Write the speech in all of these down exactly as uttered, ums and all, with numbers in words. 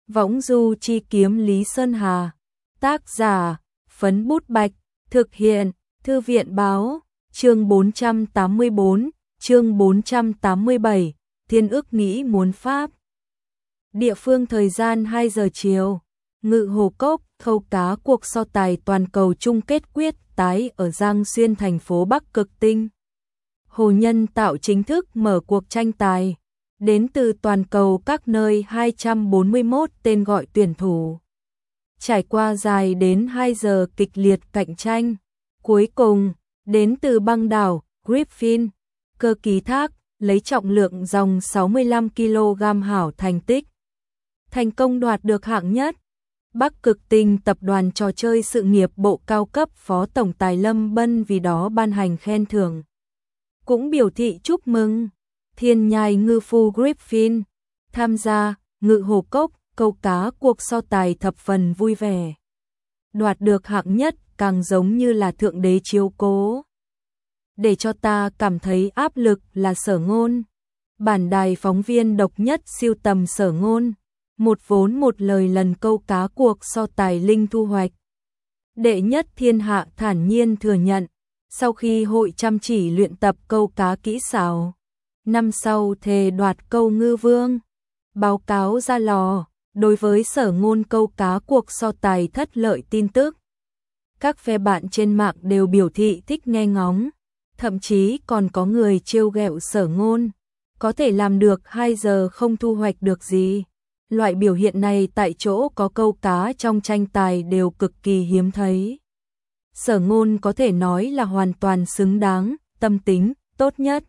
Võng du chi kiếm Lý Sơn Hà. Tác giả, Phấn Bút Bạch. Thực hiện, Thư viện Báo. Chương bốn trăm tám mươi bốn, chương bốn trăm tám mươi bảy, Thiên ước nghĩ muốn Pháp. Địa phương thời gian hai giờ chiều. Ngự Hồ Cốc, khâu cá cuộc so tài toàn cầu chung kết quyết tái ở Giang Xuyên, thành phố Bắc Cực Tinh. Hồ Nhân Tạo chính thức mở cuộc tranh tài. Đến từ toàn cầu các nơi hai trăm bốn mươi mốt tên gọi tuyển thủ. Trải qua dài đến hai giờ kịch liệt cạnh tranh. Cuối cùng, đến từ băng đảo Griffin, Cơ Ký Thác, lấy trọng lượng dòng sáu mươi lăm ki lô gam hảo thành tích. Thành công đoạt được hạng nhất. Bắc Cực Tinh tập đoàn trò chơi sự nghiệp bộ cao cấp Phó Tổng tài Lâm Bân vì đó ban hành khen thưởng. Cũng biểu thị chúc mừng. Thiên nhai ngư phu Griffin tham gia Ngự Hồ Cốc câu cá cuộc so tài thập phần vui vẻ. Đoạt được hạng nhất càng giống như là thượng đế chiếu cố. Để cho ta cảm thấy áp lực là Sở Ngôn. Bản đài phóng viên độc nhất siêu tầm Sở Ngôn. Một vốn một lời lần câu cá cuộc so tài linh thu hoạch. Đệ nhất thiên hạ thản nhiên thừa nhận. Sau khi hội chăm chỉ luyện tập câu cá kỹ xảo, năm sau thề đoạt câu ngư vương. Báo cáo ra lò, đối với Sở Ngôn câu cá cuộc so tài thất lợi tin tức. Các phe bạn trên mạng đều biểu thị thích nghe ngóng, thậm chí còn có người trêu ghẹo Sở Ngôn. Có thể làm được hai giờ không thu hoạch được gì. Loại biểu hiện này tại chỗ có câu cá trong tranh tài đều cực kỳ hiếm thấy. Sở Ngôn có thể nói là hoàn toàn xứng đáng, tâm tính, tốt nhất.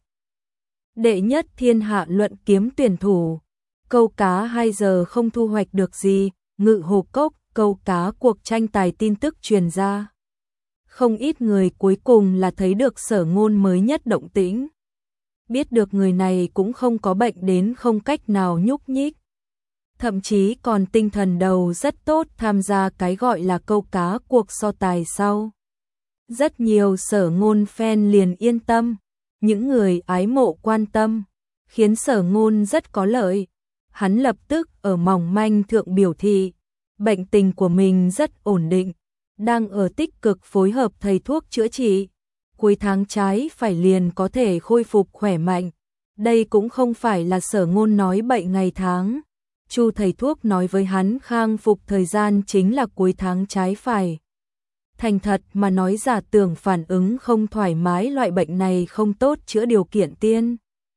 Đệ nhất thiên hạ luận kiếm tuyển thủ. Câu cá hai giờ không thu hoạch được gì, Ngự Hồ Cốc, câu cá cuộc tranh tài tin tức truyền ra. Không ít người cuối cùng là thấy được Sở Ngôn mới nhất động tĩnh. Biết được người này cũng không có bệnh đến không cách nào nhúc nhích. Thậm chí còn tinh thần đầu rất tốt tham gia cái gọi là câu cá cuộc so tài sau. Rất nhiều Sở Ngôn fan liền yên tâm, những người ái mộ quan tâm, khiến Sở Ngôn rất có lợi. Hắn lập tức ở mỏng manh thượng biểu thị, bệnh tình của mình rất ổn định, đang ở tích cực phối hợp thầy thuốc chữa trị. Cuối tháng trái phải liền có thể khôi phục khỏe mạnh. Đây cũng không phải là Sở Ngôn nói bậy ngày tháng. Chu thầy thuốc nói với hắn khang phục thời gian chính là cuối tháng trái phải. Thành thật mà nói, giả tưởng phản ứng không thoải mái loại bệnh này không tốt chữa, điều kiện tiên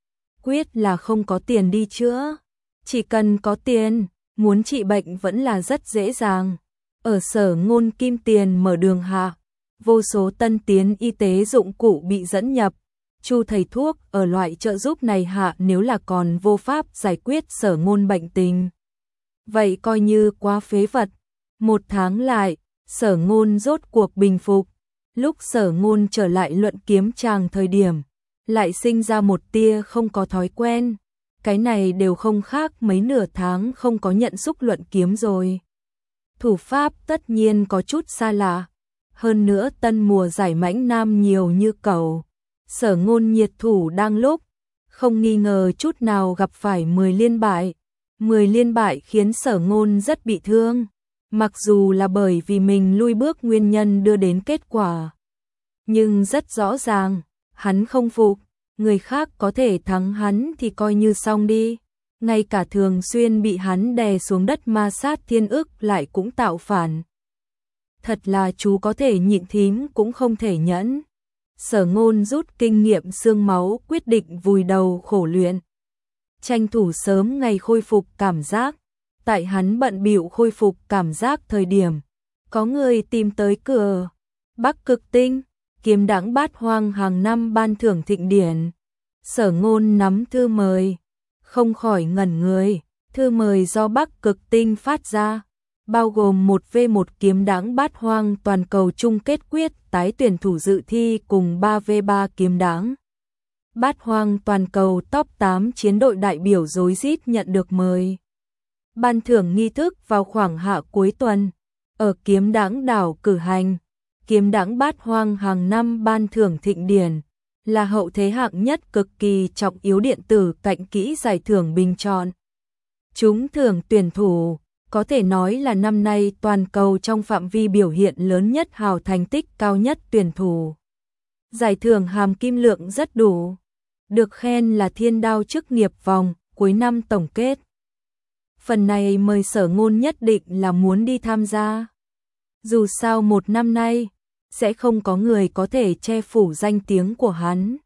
quyết là không có tiền đi chữa. Chỉ cần có tiền, muốn trị bệnh vẫn là rất dễ dàng. Ở Sở Ngôn kim tiền mở đường hạ, vô số tân tiến y tế dụng cụ bị dẫn nhập. Chu thầy thuốc ở loại trợ giúp này hạ nếu là còn vô pháp giải quyết Sở Ngôn bệnh tình, vậy coi như quá phế vật. Một tháng lại, Sở Ngôn rốt cuộc bình phục. Lúc Sở Ngôn trở lại luận kiếm tràng thời điểm, lại sinh ra một tia không có thói quen. Cái này đều không khác mấy nửa tháng không có nhận xúc luận kiếm rồi. Thủ pháp tất nhiên có chút xa lạ. Hơn nữa tân mùa giải mãnh nam nhiều như cầu. Sở Ngôn nhiệt thủ đang lúc, không nghi ngờ chút nào gặp phải mười liên bại. mười liên bại khiến Sở Ngôn rất bị thương. Mặc dù là bởi vì mình lui bước nguyên nhân đưa đến kết quả. Nhưng rất rõ ràng, hắn không phục. Người khác có thể thắng hắn thì coi như xong đi. Ngay cả thường xuyên bị hắn đè xuống đất ma sát Thiên ức lại cũng tạo phản. Thật là chú có thể nhịn thím cũng không thể nhẫn. Sở Ngôn rút kinh nghiệm xương máu, quyết định vùi đầu khổ luyện. Tranh thủ sớm ngày khôi phục cảm giác. Tại hắn bận bịu khôi phục cảm giác thời điểm, có người tìm tới cửa. Bắc Cực Tinh, kiếm đãng bát hoang hàng năm ban thưởng thịnh điển. Sở Ngôn nắm thư mời, không khỏi ngẩn người. Thư mời do Bắc Cực Tinh phát ra, bao gồm một vs một kiếm đãng bát hoang toàn cầu chung kết quyết tái tuyển thủ dự thi cùng ba vs ba kiếm đãng bát hoang toàn cầu top tám chiến đội đại biểu rối rít nhận được mời. Ban thưởng nghi thức vào khoảng hạ cuối tuần, ở kiếm đãng đảo cử hành. Kiếm đãng bát hoang hàng năm ban thưởng thịnh điển, là hậu thế hạng nhất cực kỳ trọng yếu điện tử cạnh kỹ giải thưởng bình chọn. Trúng thưởng tuyển thủ, Có thể nói là năm nay toàn cầu trong phạm vi biểu hiện lớn nhất, hào thành tích cao nhất tuyển thủ. Giải thưởng hàm kim lượng rất đủ. Được khen là thiên đao chức nghiệp vòng cuối năm tổng kết. Phần này mời Sở Ngôn nhất định là muốn đi tham gia. Dù sao một năm nay, sẽ không có người có thể che phủ danh tiếng của hắn.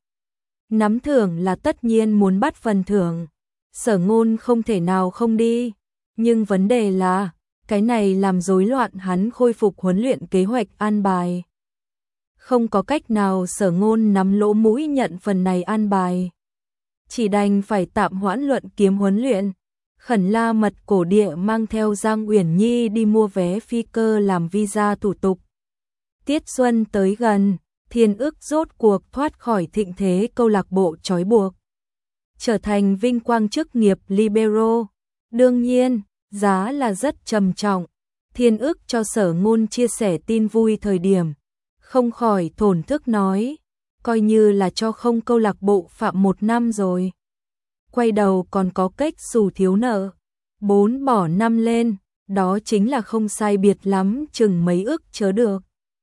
Nắm thưởng là tất nhiên muốn bắt phần thưởng. Sở Ngôn không thể nào không đi. Nhưng vấn đề là, cái này làm rối loạn hắn khôi phục huấn luyện kế hoạch an bài. Không có cách nào Sở Ngôn nắm lỗ mũi nhận phần này an bài. Chỉ đành phải tạm hoãn luận kiếm huấn luyện. Khẩn La Mật Cổ Địa mang theo Giang Uyển Nhi đi mua vé phi cơ làm visa thủ tục. Tiết xuân tới gần, Thiên Ức rốt cuộc thoát khỏi thịnh thế câu lạc bộ trói buộc. Trở thành vinh quang chức nghiệp libero. Đương nhiên, giá là rất trầm trọng. Thiên Ức cho Sở Ngôn chia sẻ tin vui thời điểm. Không khỏi thổn thức nói, coi như là cho không câu lạc bộ phạm một năm rồi. Quay đầu còn có cách xù thiếu nợ. Bốn bỏ năm lên, đó chính là không sai biệt lắm chừng mấy ức chớ được.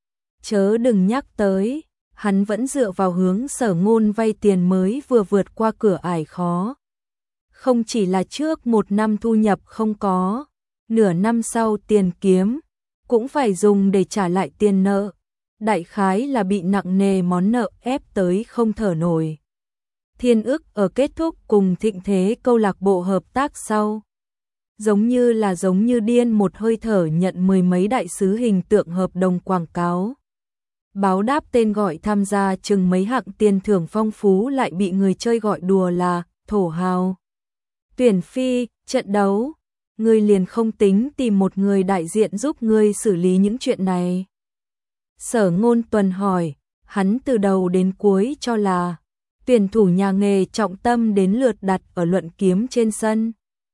Chớ đừng nhắc tới, hắn vẫn dựa vào hướng Sở Ngôn vay tiền mới vừa vượt qua cửa ải khó. Không chỉ là trước một năm thu nhập không có, nửa năm sau tiền kiếm, cũng phải dùng để trả lại tiền nợ. Đại khái là bị nặng nề món nợ ép tới không thở nổi. Thiên Ức ở kết thúc cùng thịnh thế câu lạc bộ hợp tác sau. Giống như là giống như điên một hơi thở nhận mười mấy đại sứ hình tượng hợp đồng quảng cáo. Báo đáp tên gọi tham gia chừng mấy hạng tiền thưởng phong phú lại bị người chơi gọi đùa là thổ hào. Tuyển phi, trận đấu, ngươi liền không tính tìm một người đại diện giúp ngươi xử lý những chuyện này. Sở Ngôn tuần hỏi, hắn từ đầu đến cuối cho là tuyển thủ nhà nghề trọng tâm đến lượt đặt ở luận kiếm trên sân,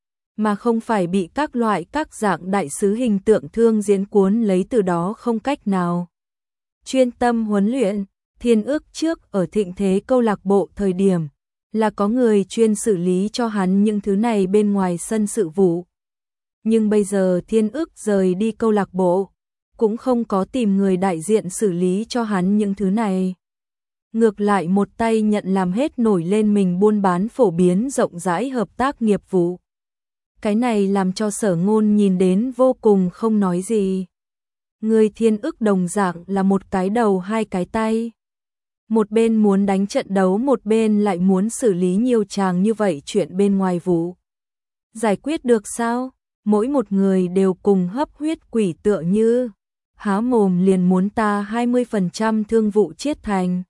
mà không phải bị các loại các dạng đại sứ hình tượng thương diễn cuốn lấy, từ đó không cách nào chuyên tâm huấn luyện. Thiên Ức trước ở thịnh thế câu lạc bộ thời điểm là có người chuyên xử lý cho hắn những thứ này bên ngoài sân sự vụ. Nhưng bây giờ Thiên Ức rời đi câu lạc bộ, cũng không có tìm người đại diện xử lý cho hắn những thứ này. Ngược lại một tay nhận làm hết nổi lên mình buôn bán phổ biến rộng rãi hợp tác nghiệp vụ. Cái này làm cho Sở Ngôn nhìn đến vô cùng không nói gì. Người Thiên Ức đồng dạng là một cái đầu hai cái tay. Một bên muốn đánh trận đấu, một bên lại muốn xử lý nhiều chàng như vậy chuyện bên ngoài vụ. Giải quyết được sao? Mỗi một người đều cùng hấp huyết quỷ tựa như há mồm liền muốn ta hai mươi phần trăm thương vụ chiết thành.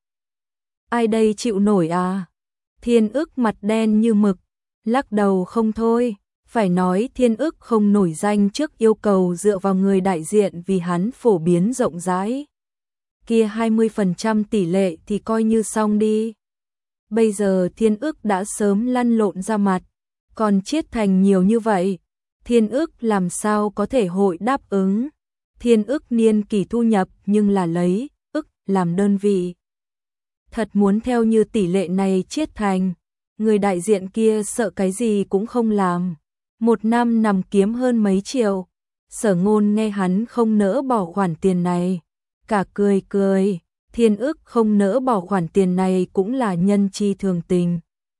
Ai đây chịu nổi à? Thiên Ức mặt đen như mực, lắc đầu không thôi. Phải nói Thiên Ức không nổi danh trước yêu cầu dựa vào người đại diện vì hắn phổ biến rộng rãi. Kia hai mươi phần trăm tỷ lệ thì coi như xong đi. Bây giờ Thiên Ức đã sớm lăn lộn ra mặt, còn chiết thành nhiều như vậy, Thiên Ức làm sao có thể hội đáp ứng. Thiên Ức niên kỳ thu nhập nhưng là lấy ức làm đơn vị. Thật muốn theo như tỷ lệ này chiết thành, người đại diện kia sợ cái gì cũng không làm. Một năm nằm kiếm hơn mấy triệu. Sở Ngôn nghe hắn không nỡ bỏ khoản tiền này, cả cười cười. Thiên Ức không nỡ bỏ khoản tiền này cũng là nhân chi thường tình.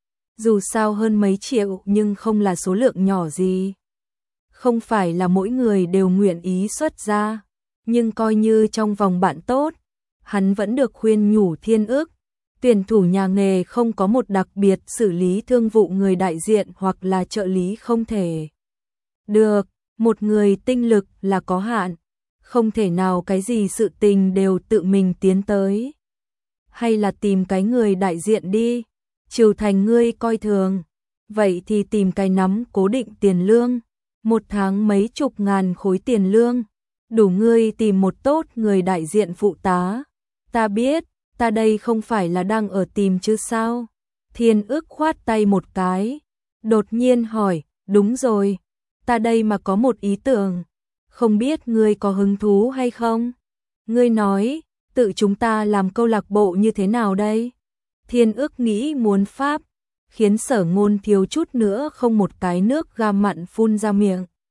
Dù sao hơn mấy triệu nhưng không là số lượng nhỏ gì. Không phải là mỗi người đều nguyện ý xuất ra, nhưng coi như trong vòng bạn tốt, hắn vẫn được khuyên nhủ Thiên Ức. Tuyển thủ nhà nghề không có một đặc biệt xử lý thương vụ người đại diện hoặc là trợ lý không thể được, một người tinh lực là có hạn, không thể nào cái gì sự tình đều tự mình tiến tới. Hay là tìm cái người đại diện đi, trừ thành ngươi coi thường, vậy thì tìm cái nắm cố định tiền lương, một tháng mấy chục ngàn khối tiền lương, đủ ngươi tìm một tốt người đại diện phụ tá. Ta biết, ta đây không phải là đang ở tìm chứ sao? Thiên Ức khoát tay một cái, đột nhiên hỏi, đúng rồi, ta đây mà có một ý tưởng, không biết ngươi có hứng thú hay không? Ngươi nói, tự chúng ta làm câu lạc bộ như thế nào đây? Thiên Ức nghĩ muốn pháp, khiến Sở Ngôn thiếu chút nữa không một cái nước ga mặn phun ra miệng.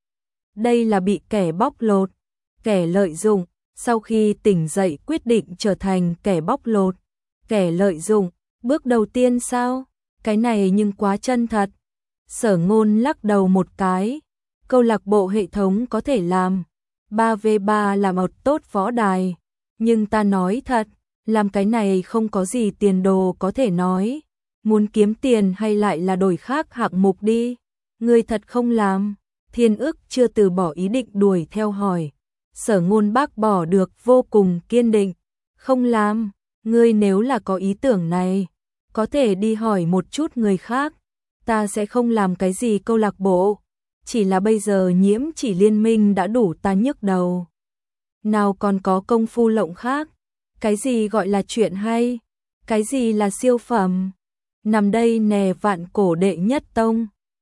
đây là bị kẻ bóc lột, kẻ lợi dụng, sau khi tỉnh dậy quyết định trở thành kẻ bóc lột, kẻ lợi dụng, bước đầu tiên sao? Cái này nhưng quá chân thật. Sở Ngôn lắc đầu một cái, câu lạc bộ hệ thống có thể làm, ba vê ba là một tốt võ đài, nhưng ta nói thật, làm cái này không có gì tiền đồ có thể nói, muốn kiếm tiền hay lại là đổi khác hạng mục đi, ngươi thật không làm. Thiên Ức chưa từ bỏ ý định đuổi theo hỏi, Sở Ngôn bác bỏ được vô cùng kiên định, không làm, ngươi nếu là có ý tưởng này, có thể đi hỏi một chút người khác, ta sẽ không làm cái gì câu lạc bộ, chỉ là bây giờ Nhiễm Chỉ liên minh đã đủ ta nhức đầu. Nào còn có công phu lộng khác, cái gì gọi là chuyện hay, cái gì là siêu phẩm, nằm đây nè vạn cổ đệ nhất tông.